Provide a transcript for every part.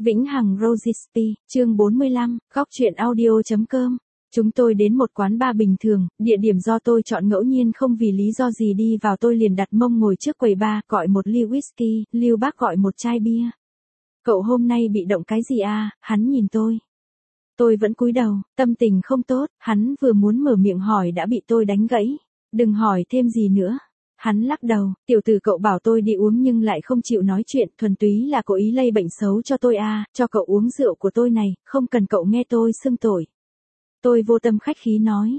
Vĩnh Hằng Rogispi, chương 45, góc truyện audio.com. Chúng tôi đến một quán bar bình thường, địa điểm do tôi chọn ngẫu nhiên không vì lý do gì đi vào tôi liền đặt mông ngồi trước quầy bar, gọi một ly whisky, Lưu Bác gọi một chai bia. Cậu hôm nay bị động cái gì à, hắn nhìn tôi. Tôi vẫn cúi đầu, tâm tình không tốt, hắn vừa muốn mở miệng hỏi đã bị tôi đánh gãy. Đừng hỏi thêm gì nữa. Hắn lắc đầu, tiểu tử cậu bảo tôi đi uống nhưng lại không chịu nói chuyện, thuần túy là cố ý lây bệnh xấu cho tôi à, cho cậu uống rượu của tôi này, không cần cậu nghe tôi xưng tội. Tôi vô tâm khách khí nói,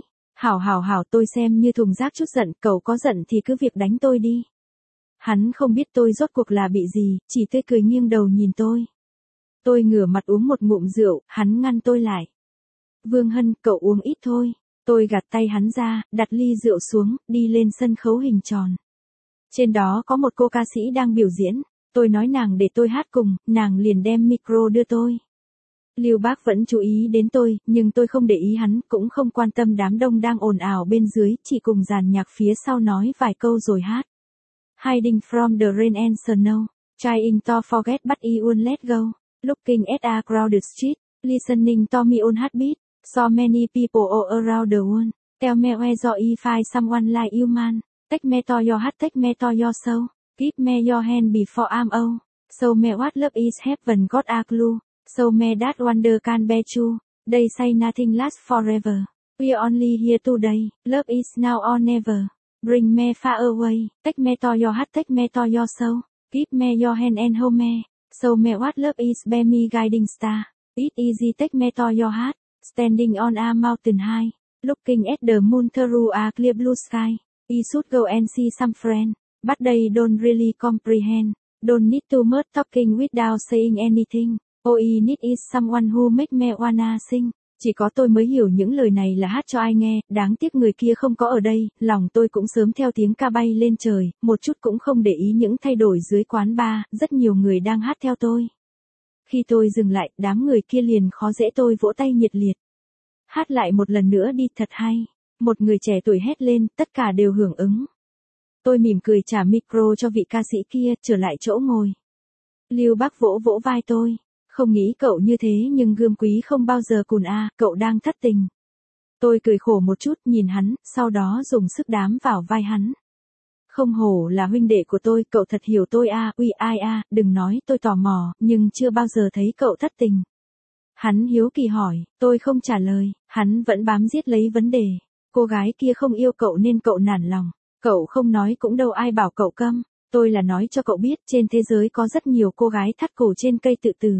hảo tôi xem như thùng rác chút giận, cậu có giận thì cứ việc đánh tôi đi. Hắn không biết tôi rốt cuộc là bị gì, chỉ tươi cười nghiêng đầu nhìn tôi. Tôi ngửa mặt uống một ngụm rượu, hắn ngăn tôi lại. Vương Hân, cậu uống ít thôi. Tôi gạt tay hắn ra, đặt ly rượu xuống, đi lên sân khấu hình tròn. Trên đó có một cô ca sĩ đang biểu diễn, tôi nói nàng để tôi hát cùng, nàng liền đem micro đưa tôi. Lưu Bác vẫn chú ý đến tôi, nhưng tôi không để ý hắn, cũng không quan tâm đám đông đang ồn ào bên dưới, chỉ cùng dàn nhạc phía sau nói vài câu rồi hát. Hiding from the rain and snow, trying to forget but you won't let go, looking at a crowded street, listening to my own heartbeat. So many people all around the world. Tell me where you find someone like you man. Take me to your heart, take me to your soul. Give me your hand before I'm old. So me what love is heaven got a clue. So me that wonder can be true. They say nothing lasts forever. We're only here today. Love is now or never. Bring me far away. Take me to your heart, take me to your soul. Give me your hand and hold me. So me what love is be me guiding star. It's easy take me to your heart. Standing on a mountain high, looking at the moon through a clear blue sky. I should go and see some friend, but they don't really comprehend. Don't need too much talking without saying anything. All I need is someone who make me wanna sing. Chỉ có tôi mới hiểu những lời này là hát cho ai nghe, đáng tiếc người kia không có ở đây, lòng tôi cũng sớm theo tiếng ca bay lên trời, một chút cũng không để ý những thay đổi dưới quán bar, rất nhiều người đang hát theo tôi. Khi tôi dừng lại, đám người kia liền khó dễ tôi vỗ tay nhiệt liệt. Hát lại một lần nữa đi, thật hay. Một người trẻ tuổi hét lên, tất cả đều hưởng ứng. Tôi mỉm cười trả micro cho vị ca sĩ kia, trở lại chỗ ngồi. Lưu Bác vỗ vỗ vai tôi. Không nghĩ cậu như thế nhưng gươm quý không bao giờ cùn à, cậu đang thất tình. Tôi cười khổ một chút nhìn hắn, sau đó dùng sức đám vào vai hắn. Không hổ là huynh đệ của tôi, cậu thật hiểu tôi à, uy ai à, đừng nói tôi tò mò, nhưng chưa bao giờ thấy cậu thất tình. Hắn hiếu kỳ hỏi, tôi không trả lời, hắn vẫn bám giết lấy vấn đề. Cô gái kia không yêu cậu nên cậu nản lòng, cậu không nói cũng đâu ai bảo cậu câm, tôi là nói cho cậu biết trên thế giới có rất nhiều cô gái thắt cổ trên cây tự tử.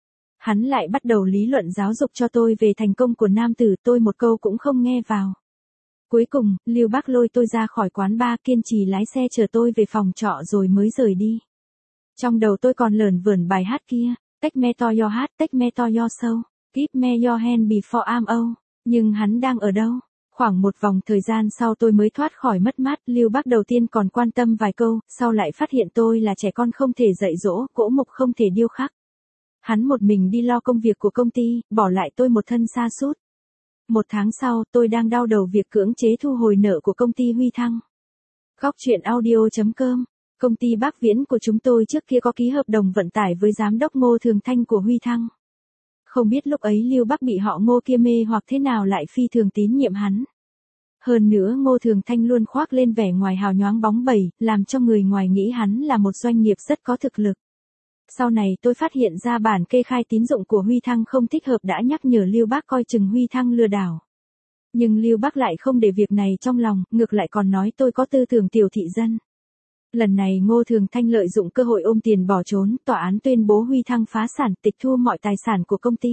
Hắn lại bắt đầu lý luận giáo dục cho tôi về thành công của nam tử, tôi một câu cũng không nghe vào. Cuối cùng, Lưu Bác lôi tôi ra khỏi quán bar, kiên trì lái xe chở tôi về phòng trọ rồi mới rời đi. Trong đầu tôi còn lởn vởn bài hát kia, take me to your heart, take me to your soul, give me your hand before I'm old. Nhưng hắn đang ở đâu? Khoảng một vòng thời gian sau tôi mới thoát khỏi mất mát, Lưu Bác đầu tiên còn quan tâm vài câu, sau lại phát hiện tôi là trẻ con không thể dạy dỗ, gỗ mục không thể điêu khắc. Hắn một mình đi lo công việc của công ty, bỏ lại tôi một thân sa sút. Một tháng sau, tôi đang đau đầu việc cưỡng chế thu hồi nợ của công ty Huy Thăng. Góc truyện audio.com. Công ty Bác Viễn của chúng tôi trước kia có ký hợp đồng vận tải với giám đốc Ngô Thường Thanh của Huy Thăng. Không biết lúc ấy Lưu Bác bị họ Ngô kia mê hoặc thế nào lại phi thường tín nhiệm hắn. Hơn nữa Ngô Thường Thanh luôn khoác lên vẻ ngoài hào nhoáng bóng bẩy, làm cho người ngoài nghĩ hắn là một doanh nghiệp rất có thực lực. Sau này tôi phát hiện ra bản kê khai tín dụng của Huy Thăng không thích hợp đã nhắc nhở Lưu Bác coi chừng Huy Thăng lừa đảo. Nhưng Lưu Bác lại không để việc này trong lòng, ngược lại còn nói tôi có tư tưởng tiểu thị dân. Lần này Ngô Thường Thanh lợi dụng cơ hội ôm tiền bỏ trốn, tòa án tuyên bố Huy Thăng phá sản, tịch thu mọi tài sản của công ty.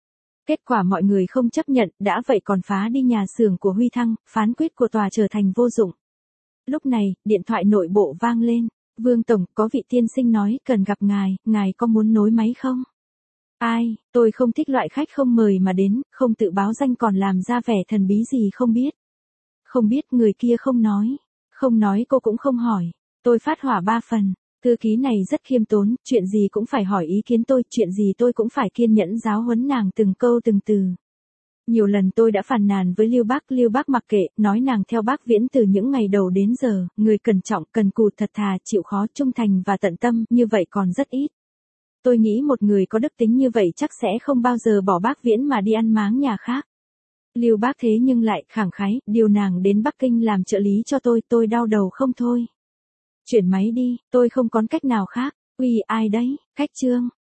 Kết quả mọi người không chấp nhận, đã vậy còn phá đi nhà xưởng của Huy Thăng, phán quyết của tòa trở thành vô dụng. Lúc này, điện thoại nội bộ vang lên. Vương Tổng, có vị tiên sinh nói cần gặp ngài có muốn nối máy không? Ai, tôi không thích loại khách không mời mà đến, không tự báo danh còn làm ra vẻ thần bí gì không biết. Không biết người kia không nói cô cũng không hỏi. Tôi phát hỏa 3 phần, thư ký này rất khiêm tốn, chuyện gì cũng phải hỏi ý kiến tôi, chuyện gì tôi cũng phải kiên nhẫn giáo huấn nàng từng câu từng từ. Nhiều lần tôi đã phàn nàn với Lưu Bác mặc kệ, nói nàng theo Bác Viễn từ những ngày đầu đến giờ, người cẩn trọng, cần cù, thật thà, chịu khó, trung thành và tận tâm, như vậy còn rất ít. Tôi nghĩ một người có đức tính như vậy chắc sẽ không bao giờ bỏ bác Viễn mà đi ăn máng nhà khác. Lưu Bác thế nhưng lại khẳng khái, điều nàng đến Bắc Kinh làm trợ lý cho tôi đau đầu không thôi. Chuyển máy đi, tôi không còn cách nào khác. Uy ai đấy, Khách Trương.